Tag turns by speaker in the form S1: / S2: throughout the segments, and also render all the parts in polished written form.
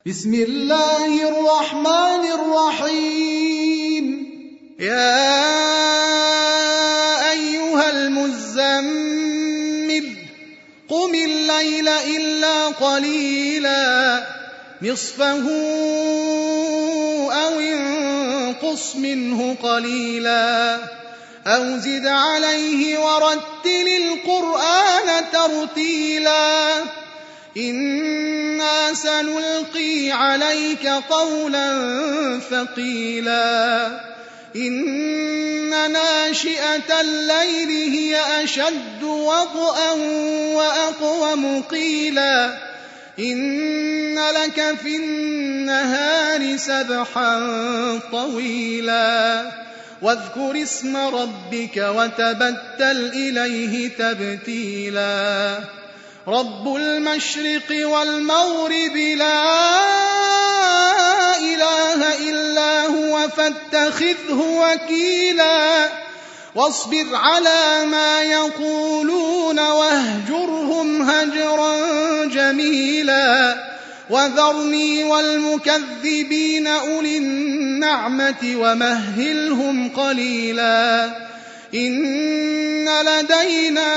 S1: بسم الله الرحمن الرحيم. يا أيها المزمل قم الليل إلا قليلا نصفه أو انقص منه قليلا أو زد عليه ورتل القرآن ترتيلا إنا سنلقي عليك قولا ثقيلا إن ناشئة الليل هي أشد وطئا وأقوم قيلا إن لك في النهار سبحا طويلا واذكر اسم ربك وتبتل إليه تبتيلا رب المشرق والمغرب لا إله إلا هو فاتخذه وكيلا واصبر على ما يقولون واهجرهم هجرا جميلا وذرني والمكذبين أولي النعمة ومهلهم قليلا إن لدينا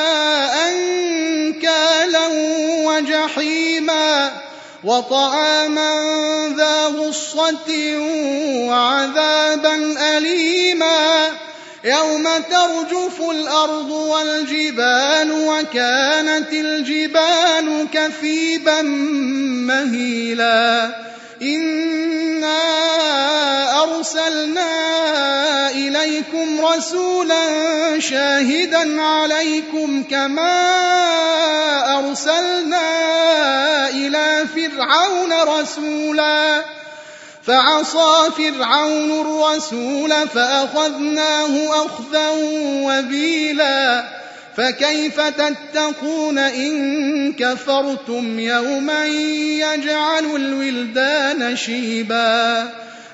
S1: أنكالا وجحيما وطعاما ذا غصة وعذابا أليما يوم ترجف الأرض والجبال وكانت الجبال كثيبا مهيلا إنا أرسلنا إليكم رسولا شاهدا عليكم كما أرسلنا إلى فرعون رسولا فعصى فرعون الرسول فأخذناه أخذا وبيلا فكيف تتقون إن كفرتم يوما يجعل الولدان شيبا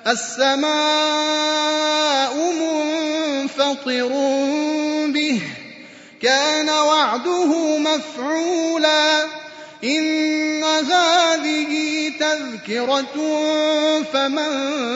S1: السماء منفطر به كان وعده مفعولا إن هذه تذكرة فمن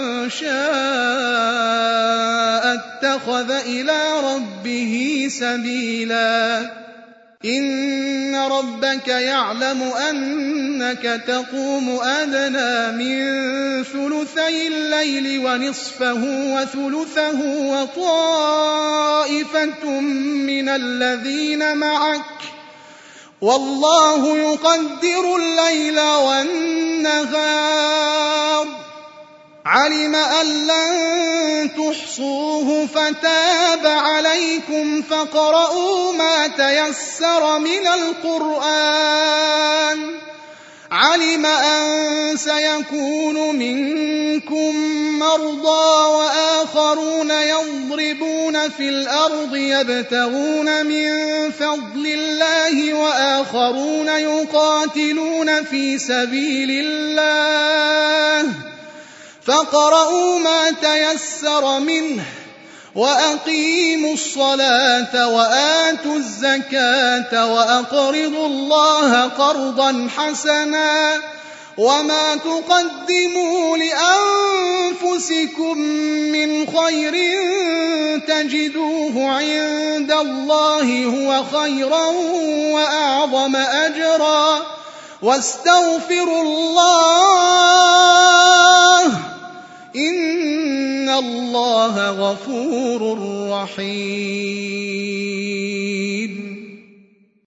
S1: شاء اتخذ إلى ربه سبيلا إن ربك يعلم أنك تقوم أدنى من ثلثي الليل ونصفه وثلثه وطائفة من الذين معك والله يقدر الليل والنهار علم أن لن تحصوه فتاب عليكم فاقرؤوا ما تيسر من القرآن علم أن سيكون منكم مرضى وآخرون يضربون في الأرض يبتغون من فضل الله وآخرون يقاتلون في سبيل الله فاقرؤوا ما تيسر منه وأقيموا الصلاة وآتوا الزكاة وأقرضوا الله قرضا حسنا وما تقدموا لأنفسكم من خير تجدوه عند الله هو خيرا وأعظم أجرا واستغفروا الله إن الله غفور رحيم.